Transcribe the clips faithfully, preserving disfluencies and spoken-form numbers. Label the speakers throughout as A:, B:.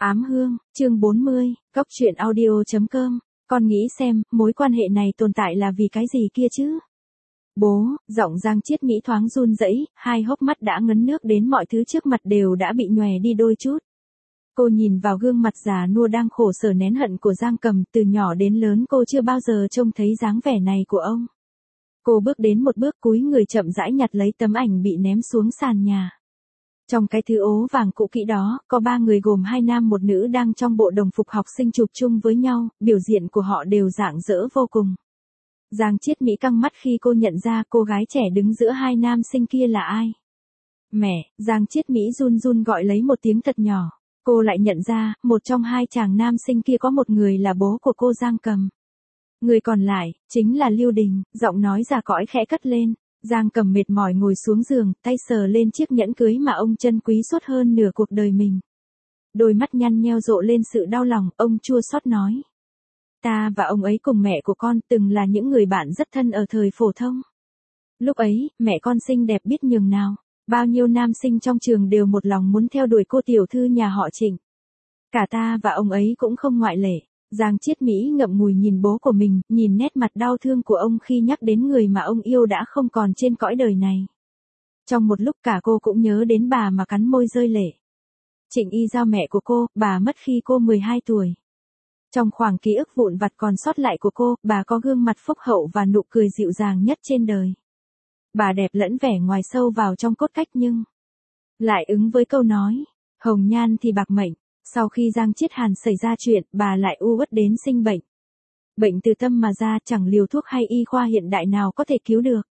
A: Ám hương, chương bốn mươi, Cốc truyện audio chấm com, con nghĩ xem, mối quan hệ này tồn tại là vì cái gì kia chứ? Bố, giọng Giang Chiết Mỹ thoáng run rẩy, hai hốc mắt đã ngấn nước đến mọi thứ trước mặt đều đã bị nhòe đi đôi chút. Cô nhìn vào gương mặt già nua đang khổ sở nén hận của Giang Cầm, từ nhỏ đến lớn cô chưa bao giờ trông thấy dáng vẻ này của ông. Cô bước đến một bước cúi người chậm rãi nhặt lấy tấm ảnh bị ném xuống sàn nhà. Trong cái thứ ố vàng cũ kỹ đó, có ba người gồm hai nam một nữ đang trong bộ đồng phục học sinh chụp chung với nhau, biểu diện của họ đều rạng rỡ vô cùng. Giang Chiết Mỹ căng mắt khi cô nhận ra cô gái trẻ đứng giữa hai nam sinh kia là ai. Mẹ, Giang Chiết Mỹ run run gọi lấy một tiếng thật nhỏ. Cô lại nhận ra, một trong hai chàng nam sinh kia có một người là bố của cô Giang Cầm. Người còn lại, chính là Lưu Đình, giọng nói già cõi khẽ cất lên. Giang Cầm mệt mỏi ngồi xuống giường, tay sờ lên chiếc nhẫn cưới mà ông trân quý suốt hơn nửa cuộc đời mình. Đôi mắt nhăn nheo rộ lên sự đau lòng, ông chua xót nói. Ta và ông ấy cùng mẹ của con từng là những người bạn rất thân ở thời phổ thông. Lúc ấy, mẹ con xinh đẹp biết nhường nào. Bao nhiêu nam sinh trong trường đều một lòng muốn theo đuổi cô tiểu thư nhà họ Trịnh. Cả ta và ông ấy cũng không ngoại lệ. Giang Chiết Mỹ ngậm ngùi nhìn bố của mình, nhìn nét mặt đau thương của ông khi nhắc đến người mà ông yêu đã không còn trên cõi đời này. Trong một lúc cả cô cũng nhớ đến bà mà cắn môi rơi lệ. Trịnh Y Giao mẹ của cô, bà mất khi cô mười hai tuổi. Trong khoảng ký ức vụn vặt còn sót lại của cô, bà có gương mặt phúc hậu và nụ cười dịu dàng nhất trên đời. Bà đẹp lẫn vẻ ngoài sâu vào trong cốt cách nhưng lại ứng với câu nói, hồng nhan thì bạc mệnh. Sau khi Giang Chiết Hàn xảy ra chuyện, bà lại u uất đến sinh bệnh. Bệnh từ tâm mà ra, chẳng liều thuốc hay y khoa hiện đại nào có thể cứu được.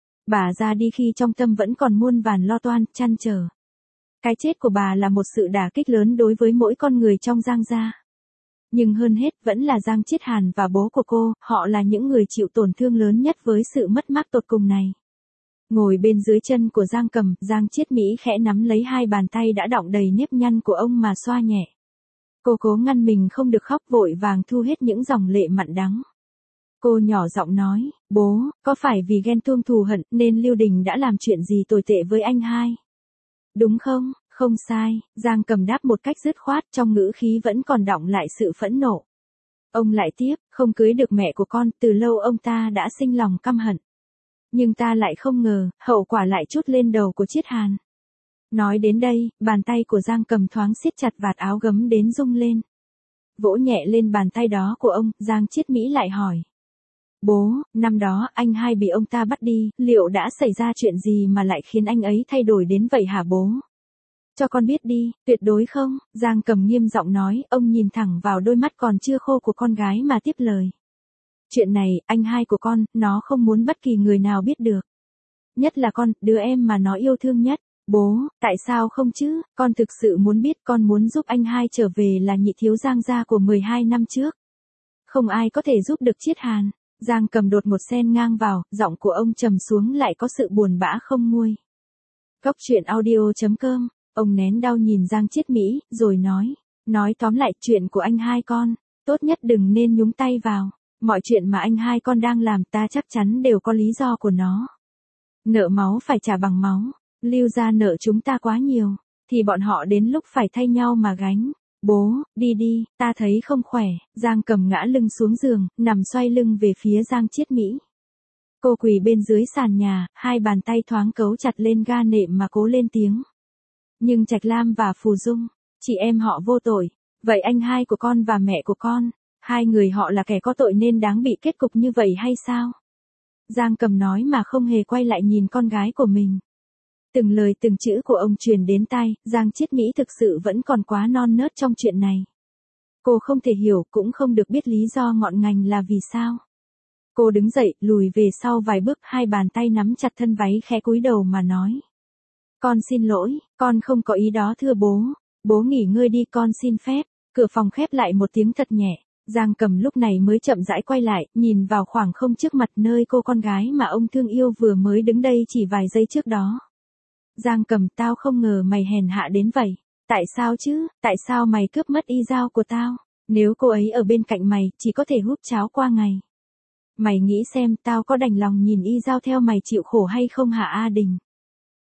A: Bà ra đi khi trong tâm vẫn còn muôn vàn lo toan, trăn trở. Cái chết của bà là một sự đả kích lớn đối với mỗi con người trong Giang gia. Nhưng hơn hết vẫn là Giang Chiết Hàn và bố của cô, họ là những người chịu tổn thương lớn nhất với sự mất mát tột cùng này. Ngồi bên dưới chân của Giang Cầm, Giang Chiết Mỹ khẽ nắm lấy hai bàn tay đã đọng đầy nếp nhăn của ông mà xoa nhẹ. Cô cố ngăn mình không được khóc, vội vàng thu hết những dòng lệ mặn đắng. Cô nhỏ giọng nói, bố, có phải vì ghen tuông thù hận nên Lưu Đình đã làm chuyện gì tồi tệ với anh hai? Đúng không? Không sai, Giang Cầm đáp một cách dứt khoát, trong ngữ khí vẫn còn đọng lại sự phẫn nộ. Ông lại tiếp, không cưới được mẹ của con, từ lâu ông ta đã sinh lòng căm hận. Nhưng ta lại không ngờ, hậu quả lại trút lên đầu của Chiết Hàn. Nói đến đây, bàn tay của Giang Cầm thoáng siết chặt vạt áo gấm đến rung lên. Vỗ nhẹ lên bàn tay đó của ông, Giang Chiết Mỹ lại hỏi. Bố, năm đó anh hai bị ông ta bắt đi, liệu đã xảy ra chuyện gì mà lại khiến anh ấy thay đổi đến vậy hả bố? Cho con biết đi, tuyệt đối không, Giang Cầm nghiêm giọng nói, ông nhìn thẳng vào đôi mắt còn chưa khô của con gái mà tiếp lời. Chuyện này, anh hai của con, nó không muốn bất kỳ người nào biết được. Nhất là con, đứa em mà nó yêu thương nhất. Bố, tại sao không chứ, con thực sự muốn biết, con muốn giúp anh hai trở về là nhị thiếu Giang gia của mười hai năm trước. Không ai có thể giúp được Chiết Hàn. Giang Cầm đột một xen ngang vào, giọng của ông trầm xuống lại có sự buồn bã không nguôi. Cốc truyện audio chấm com, ông nén đau nhìn Giang Chiết Mỹ, rồi nói. Nói tóm lại chuyện của anh hai con, tốt nhất đừng nên nhúng tay vào. Mọi chuyện mà anh hai con đang làm ta chắc chắn đều có lý do của nó. Nợ máu phải trả bằng máu. Lưu gia nợ chúng ta quá nhiều, thì bọn họ đến lúc phải thay nhau mà gánh. Bố, đi đi, ta thấy không khỏe. Giang Cầm ngã lưng xuống giường, nằm xoay lưng về phía Giang Chiết Mỹ. Cô quỳ bên dưới sàn nhà, hai bàn tay thoáng cấu chặt lên ga nệm mà cố lên tiếng. Nhưng Trạch Lam và Phù Dung, chị em họ vô tội. Vậy anh hai của con và mẹ của con, hai người họ là kẻ có tội nên đáng bị kết cục như vậy hay sao? Giang Cầm nói mà không hề quay lại nhìn con gái của mình. Từng lời từng chữ của ông truyền đến tai, Giang Chiết Mỹ thực sự vẫn còn quá non nớt trong chuyện này. Cô không thể hiểu, cũng không được biết lý do ngọn ngành là vì sao. Cô đứng dậy, lùi về sau vài bước, hai bàn tay nắm chặt thân váy khẽ cúi đầu mà nói. Con xin lỗi, con không có ý đó thưa bố. Bố nghỉ ngơi đi, con xin phép. Cửa phòng khép lại một tiếng thật nhẹ. Giang Cầm lúc này mới chậm rãi quay lại, nhìn vào khoảng không trước mặt nơi cô con gái mà ông thương yêu vừa mới đứng đây chỉ vài giây trước đó. Giang Cầm, tao không ngờ mày hèn hạ đến vậy. Tại sao chứ, tại sao mày cướp mất Y Giao của tao? Nếu cô ấy ở bên cạnh mày, chỉ có thể húp cháo qua ngày. Mày nghĩ xem, tao có đành lòng nhìn Y Giao theo mày chịu khổ hay không hả A Đình?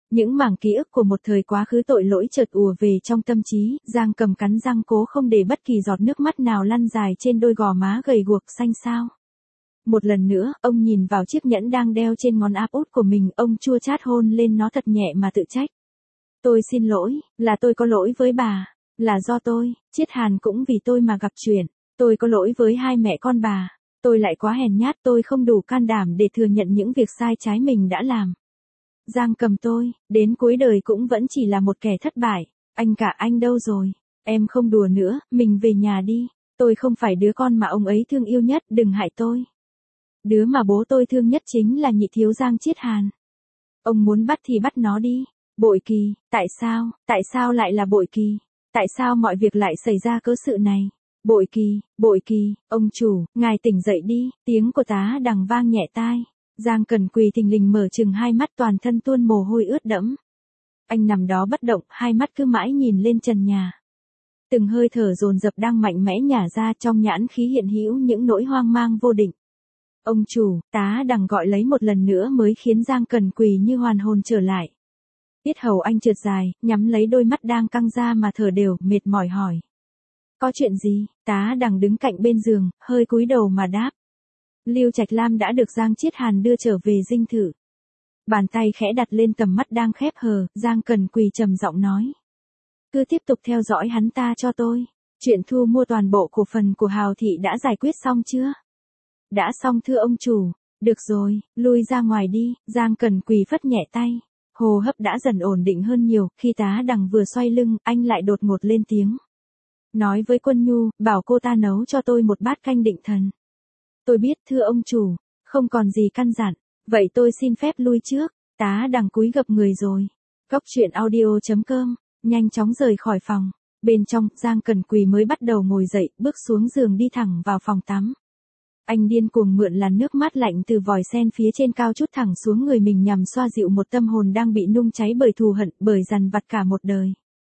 A: Những mảng ký ức của một thời quá khứ tội lỗi chợt ùa về trong tâm trí, Giang Cầm cắn răng cố không để bất kỳ giọt nước mắt nào lăn dài trên đôi gò má gầy guộc xanh xao. Một lần nữa, ông nhìn vào chiếc nhẫn đang đeo trên ngón áp út của mình, ông chua chát hôn lên nó thật nhẹ mà tự trách. Tôi xin lỗi, là tôi có lỗi với bà, là do tôi, Chiết Hàn cũng vì tôi mà gặp chuyện, tôi có lỗi với hai mẹ con bà, tôi lại quá hèn nhát, tôi không đủ can đảm để thừa nhận những việc sai trái mình đã làm. Giang Cầm tôi, đến cuối đời cũng vẫn chỉ là một kẻ thất bại, anh cả anh đâu rồi, em không đùa nữa, mình về nhà đi, tôi không phải đứa con mà ông ấy thương yêu nhất, đừng hại tôi. Đứa mà bố tôi thương nhất chính là nhị thiếu Giang Chiết Hàn. Ông muốn bắt thì bắt nó đi. Bội Kỳ, tại sao, tại sao lại là Bội Kỳ? Tại sao mọi việc lại xảy ra cớ sự này? Bội Kỳ, Bội Kỳ, ông chủ, ngài tỉnh dậy đi, tiếng của tá đằng vang nhẹ tai. Giang Cần Quỳ thình lình mở chừng hai mắt, toàn thân tuôn mồ hôi ướt đẫm. Anh nằm đó bất động, hai mắt cứ mãi nhìn lên trần nhà. Từng hơi thở dồn dập đang mạnh mẽ nhả ra, trong nhãn khí hiện hữu những nỗi hoang mang vô định. Ông chủ, tá đằng gọi lấy một lần nữa mới khiến Giang Cần Quỳ như hoàn hồn trở lại. Yết hầu anh trượt dài, nhắm lấy đôi mắt đang căng ra mà thở đều, mệt mỏi hỏi. Có chuyện gì? Tá đằng đứng cạnh bên giường, hơi cúi đầu mà đáp. Lưu Trạch Lam đã được Giang Chiết Hàn đưa trở về dinh thự. Bàn tay khẽ đặt lên tầm mắt đang khép hờ, Giang Cần Quỳ trầm giọng nói. Cứ tiếp tục theo dõi hắn ta cho tôi. Chuyện thu mua toàn bộ cổ phần của Hào Thị đã giải quyết xong chưa? Đã xong thưa ông chủ. Được rồi, lui ra ngoài đi, Giang Cần Quỳ phất nhẹ tay. Hô hấp đã dần ổn định hơn nhiều, khi tá đằng vừa xoay lưng, anh lại đột ngột lên tiếng. Nói với Quân Nhu, bảo cô ta nấu cho tôi một bát canh định thần. Tôi biết thưa ông chủ, không còn gì căn dặn, vậy tôi xin phép lui trước, tá đằng cúi gập người rồi. Góc truyện audio chấm com, nhanh chóng rời khỏi phòng. Bên trong, Giang Cần Quỳ mới bắt đầu ngồi dậy, bước xuống giường đi thẳng vào phòng tắm. Anh điên cuồng mượn làn nước mát lạnh từ vòi sen phía trên cao chút thẳng xuống người mình nhằm xoa dịu một tâm hồn đang bị nung cháy bởi thù hận, bởi dằn vặt cả một đời.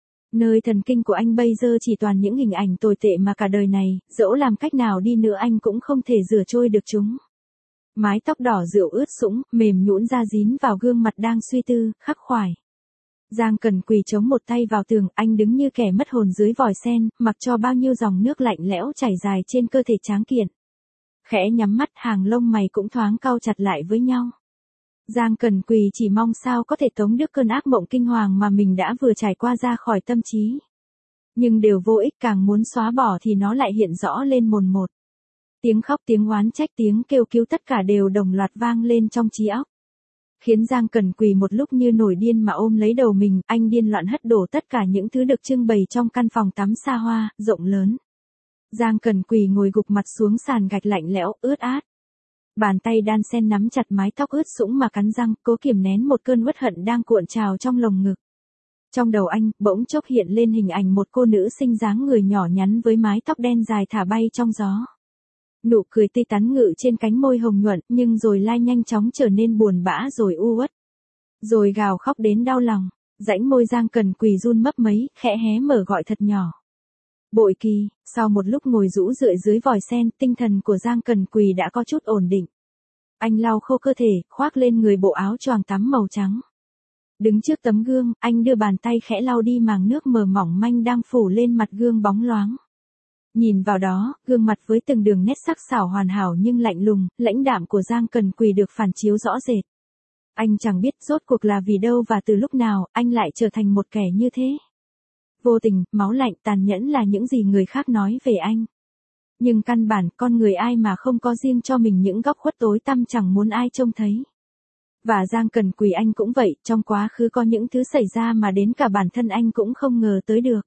A: Nơi thần kinh của anh bây giờ chỉ toàn những hình ảnh tồi tệ mà cả đời này, dẫu làm cách nào đi nữa anh cũng không thể rửa trôi được chúng. Mái tóc đỏ rượu ướt sũng, mềm nhũn ra dính vào gương mặt đang suy tư, khắc khoải. Giang Cần Quỳ chống một tay vào tường, anh đứng như kẻ mất hồn dưới vòi sen, mặc cho bao nhiêu dòng nước lạnh lẽo chảy dài trên cơ thể tráng kiện. Khẽ nhắm mắt, hàng lông mày cũng thoáng cau chặt lại với nhau. Giang Cần Quỳ chỉ mong sao có thể tống được cơn ác mộng kinh hoàng mà mình đã vừa trải qua ra khỏi tâm trí. Nhưng đều vô ích, càng muốn xóa bỏ thì nó lại hiện rõ lên mồn một. Tiếng khóc, tiếng oán trách, tiếng kêu cứu tất cả đều đồng loạt vang lên trong trí óc. Khiến Giang Cần Quỳ một lúc như nổi điên mà ôm lấy đầu mình, anh điên loạn hất đổ tất cả những thứ được trưng bày trong căn phòng tắm xa hoa, rộng lớn. Giang Cần Quỳ ngồi gục mặt xuống sàn gạch lạnh lẽo, ướt át. Bàn tay đan sen nắm chặt mái tóc ướt sũng mà cắn răng, cố kiềm nén một cơn uất hận đang cuộn trào trong lồng ngực. Trong đầu anh, bỗng chốc hiện lên hình ảnh một cô nữ sinh dáng người nhỏ nhắn với mái tóc đen dài thả bay trong gió. Nụ cười tươi tắn ngự trên cánh môi hồng nhuận, nhưng rồi lai nhanh chóng trở nên buồn bã rồi u uất. Rồi gào khóc đến đau lòng, rãnh môi Giang Cần Quỳ run mấp mấy, khẽ hé mở gọi thật nhỏ. Bội Kỳ. Sau một lúc ngồi rũ rượi dưới vòi sen, tinh thần của Giang Cần Quỳ đã có chút ổn định. Anh lau khô cơ thể, khoác lên người bộ áo choàng tắm màu trắng. Đứng trước tấm gương, anh đưa bàn tay khẽ lau đi màng nước mờ mỏng manh đang phủ lên mặt gương bóng loáng. Nhìn vào đó, gương mặt với từng đường nét sắc sảo hoàn hảo nhưng lạnh lùng, lãnh đạm của Giang Cần Quỳ được phản chiếu rõ rệt. Anh chẳng biết rốt cuộc là vì đâu và từ lúc nào, anh lại trở thành một kẻ như thế. Vô tình, máu lạnh, tàn nhẫn là những gì người khác nói về anh. Nhưng căn bản, con người ai mà không có riêng cho mình những góc khuất tối tăm chẳng muốn ai trông thấy. Và Giang Cần Quỳ anh cũng vậy, trong quá khứ có những thứ xảy ra mà đến cả bản thân anh cũng không ngờ tới được.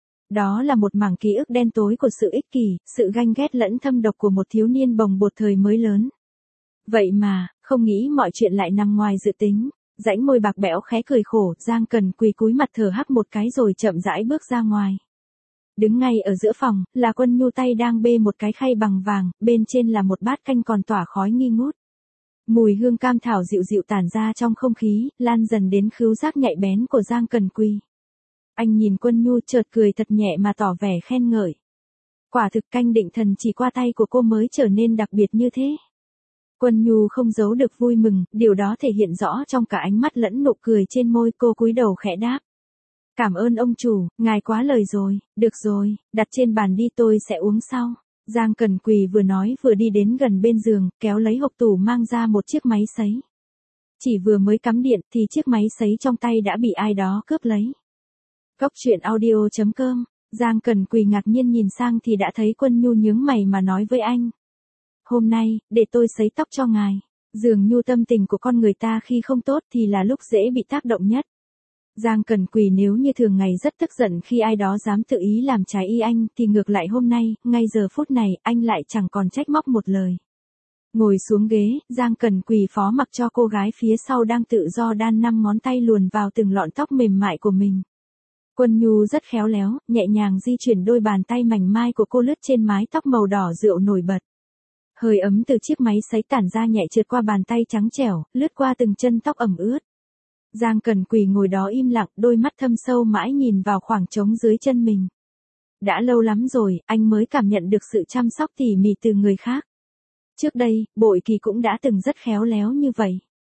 A: Đó là một mảng ký ức đen tối của sự ích kỷ, sự ganh ghét lẫn thâm độc của một thiếu niên bồng bột thời mới lớn. Vậy mà, không nghĩ mọi chuyện lại nằm ngoài dự tính. Rãnh môi bạc bẽo khẽ cười khổ, Giang Cần Quỳ cúi mặt thở hắt một cái rồi chậm rãi bước ra ngoài. Đứng ngay ở giữa phòng, là Quân Nhu tay đang bê một cái khay bằng vàng, bên trên là một bát canh còn tỏa khói nghi ngút. Mùi hương cam thảo dịu dịu tản ra trong không khí, lan dần đến khứu giác nhạy bén của Giang Cần Quỳ. Anh nhìn Quân Nhu chợt cười thật nhẹ mà tỏ vẻ khen ngợi. Quả thực canh định thần chỉ qua tay của cô mới trở nên đặc biệt như thế. Quân Nhu không giấu được vui mừng, điều đó thể hiện rõ trong cả ánh mắt lẫn nụ cười trên môi. Cô cúi đầu khẽ đáp. Cảm ơn ông chủ, ngài quá lời rồi, được rồi, đặt trên bàn đi tôi sẽ uống sau. Giang Cần Quỳ vừa nói vừa đi đến gần bên giường, kéo lấy hộc tủ mang ra một chiếc máy sấy. Chỉ vừa mới cắm điện thì chiếc máy sấy trong tay đã bị ai đó cướp lấy. Cốc truyện audio chấm com, Giang Cần Quỳ ngạc nhiên nhìn sang thì đã thấy Quân Nhu nhướng mày mà nói với anh. Hôm nay, để tôi sấy tóc cho ngài. Dường như tâm tình của con người ta khi không tốt thì là lúc dễ bị tác động nhất. Giang Cần Quỳ nếu như thường ngày rất tức giận khi ai đó dám tự ý làm trái ý anh thì ngược lại hôm nay, ngay giờ phút này, anh lại chẳng còn trách móc một lời. Ngồi xuống ghế, Giang Cần Quỳ phó mặc cho cô gái phía sau đang tự do đan năm ngón tay luồn vào từng lọn tóc mềm mại của mình. Quân Nhu rất khéo léo, nhẹ nhàng di chuyển đôi bàn tay mảnh mai của cô lướt trên mái tóc màu đỏ rượu nổi bật. Hơi ấm từ chiếc máy sấy tản ra nhẹ trượt qua bàn tay trắng trẻo, lướt qua từng chân tóc ẩm ướt. Giang Cần Quỳ ngồi đó im lặng, đôi mắt thâm sâu mãi nhìn vào khoảng trống dưới chân mình. Đã lâu lắm rồi, anh mới cảm nhận được sự chăm sóc tỉ mỉ từ người khác. Trước đây, Bội Kỳ cũng đã từng rất khéo léo như vậy.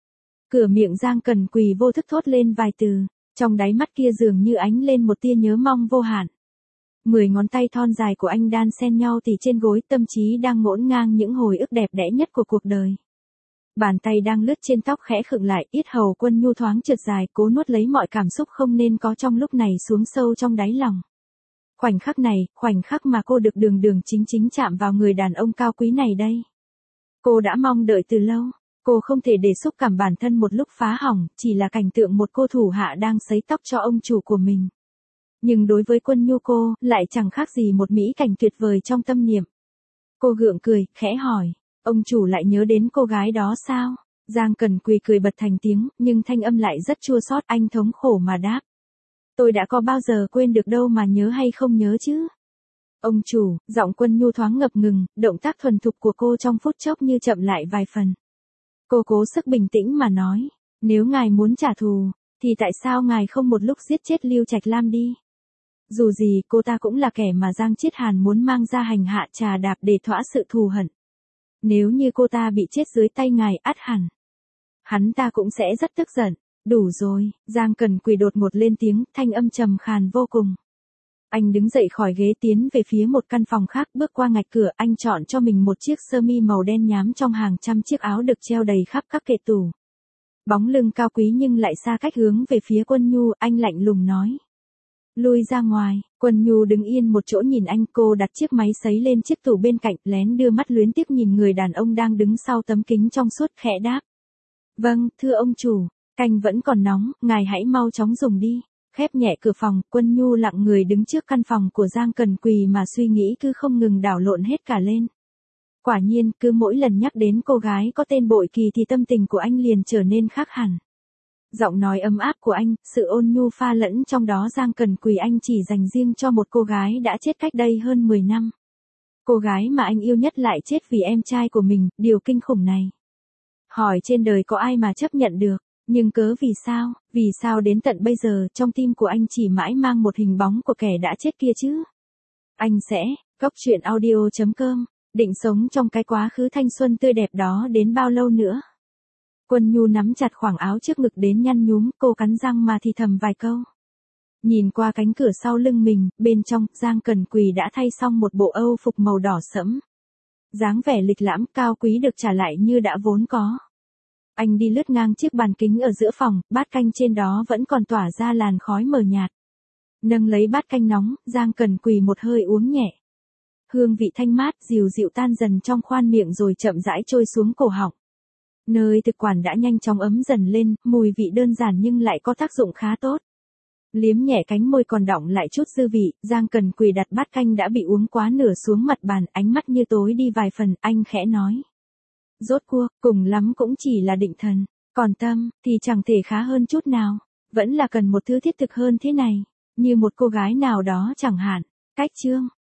A: Cửa miệng Giang Cần Quỳ vô thức thốt lên vài từ, trong đáy mắt kia dường như ánh lên một tia nhớ mong vô hạn. Mười ngón tay thon dài của anh đan xen nhau tỉ trên gối, tâm trí đang ngổn ngang những hồi ức đẹp đẽ nhất của cuộc đời. Bàn tay đang lướt trên tóc khẽ khựng lại, yết hầu Quân Nhu thoáng trượt dài, cố nuốt lấy mọi cảm xúc không nên có trong lúc này xuống sâu trong đáy lòng. Khoảnh khắc này, khoảnh khắc mà cô được đường đường chính chính chạm vào người đàn ông cao quý này đây. Cô đã mong đợi từ lâu, cô không thể để xúc cảm bản thân một lúc phá hỏng, chỉ là cảnh tượng một cô thủ hạ đang sấy tóc cho ông chủ của mình. Nhưng đối với Quân Nhu cô, lại chẳng khác gì một mỹ cảnh tuyệt vời trong tâm niệm. Cô gượng cười, khẽ hỏi. Ông chủ lại nhớ đến cô gái đó sao? Giang Cần Quỳ cười bật thành tiếng, nhưng thanh âm lại rất chua xót. Anh thống khổ mà đáp. Tôi đã có bao giờ quên được đâu mà nhớ hay không nhớ chứ? Ông chủ, giọng Quân Nhu thoáng ngập ngừng, động tác thuần thục của cô trong phút chốc như chậm lại vài phần. Cô cố sức bình tĩnh mà nói, nếu ngài muốn trả thù, thì tại sao ngài không một lúc giết chết Lưu Trạch Lam đi? Dù gì cô ta cũng là kẻ mà Giang Chiết Hàn muốn mang ra hành hạ trà đạp để thỏa sự thù hận. Nếu như cô ta bị chết dưới tay ngài, ắt hẳn hắn ta cũng sẽ rất tức giận. Đủ rồi, Giang Cần Quỳ đột ngột lên tiếng, thanh âm trầm khàn vô cùng. Anh đứng dậy khỏi ghế tiến về phía một căn phòng khác, bước qua ngạch cửa, anh chọn cho mình một chiếc sơ mi màu đen nhám trong hàng trăm chiếc áo được treo đầy khắp các kệ tủ. Bóng lưng cao quý nhưng lại xa cách hướng về phía Quân Nhu, anh lạnh lùng nói. Lui ra ngoài. Quân Nhu đứng yên một chỗ nhìn anh, cô đặt chiếc máy sấy lên chiếc tủ bên cạnh, lén đưa mắt luyến tiếc nhìn người đàn ông đang đứng sau tấm kính trong suốt, khẽ đáp. Vâng, thưa ông chủ, canh vẫn còn nóng, ngài hãy mau chóng dùng đi. Khép nhẹ cửa phòng, Quân Nhu lặng người đứng trước căn phòng của Giang Cần Quỳ mà suy nghĩ cứ không ngừng đảo lộn hết cả lên. Quả nhiên, cứ mỗi lần nhắc đến cô gái có tên Bội Kỳ thì tâm tình của anh liền trở nên khác hẳn. Giọng nói ấm áp của anh, sự ôn nhu pha lẫn trong đó Giang Cần Quỳ anh chỉ dành riêng cho một cô gái đã chết cách đây hơn mười năm. Cô gái mà anh yêu nhất lại chết vì em trai của mình, điều kinh khủng này. Hỏi trên đời có ai mà chấp nhận được, nhưng cớ vì sao, vì sao đến tận bây giờ trong tim của anh chỉ mãi mang một hình bóng của kẻ đã chết kia chứ? Anh sẽ, cốc truyện audio chấm com, định sống trong cái quá khứ thanh xuân tươi đẹp đó đến bao lâu nữa? Quân Nhu nắm chặt khoảng áo trước ngực đến nhăn nhúm, cô cắn răng mà thì thầm vài câu. Nhìn qua cánh cửa sau lưng mình, bên trong, Giang Cần Quỳ đã thay xong một bộ âu phục màu đỏ sẫm. Dáng vẻ lịch lãm cao quý được trả lại như đã vốn có. Anh đi lướt ngang chiếc bàn kính ở giữa phòng, bát canh trên đó vẫn còn tỏa ra làn khói mờ nhạt. Nâng lấy bát canh nóng, Giang Cần Quỳ một hơi uống nhẹ. Hương vị thanh mát, dịu dịu tan dần trong khoan miệng rồi chậm rãi trôi xuống cổ họng. Nơi thực quản đã nhanh chóng ấm dần lên, mùi vị đơn giản nhưng lại có tác dụng khá tốt. Liếm nhẹ cánh môi còn đọng lại chút dư vị, Giang Cần Quỳ đặt bát canh đã bị uống quá nửa xuống mặt bàn, ánh mắt như tối đi vài phần, anh khẽ nói. Rốt cuộc, cùng lắm cũng chỉ là định thần, còn tâm, thì chẳng thể khá hơn chút nào, vẫn là cần một thứ thiết thực hơn thế này, như một cô gái nào đó chẳng hạn. Cách chương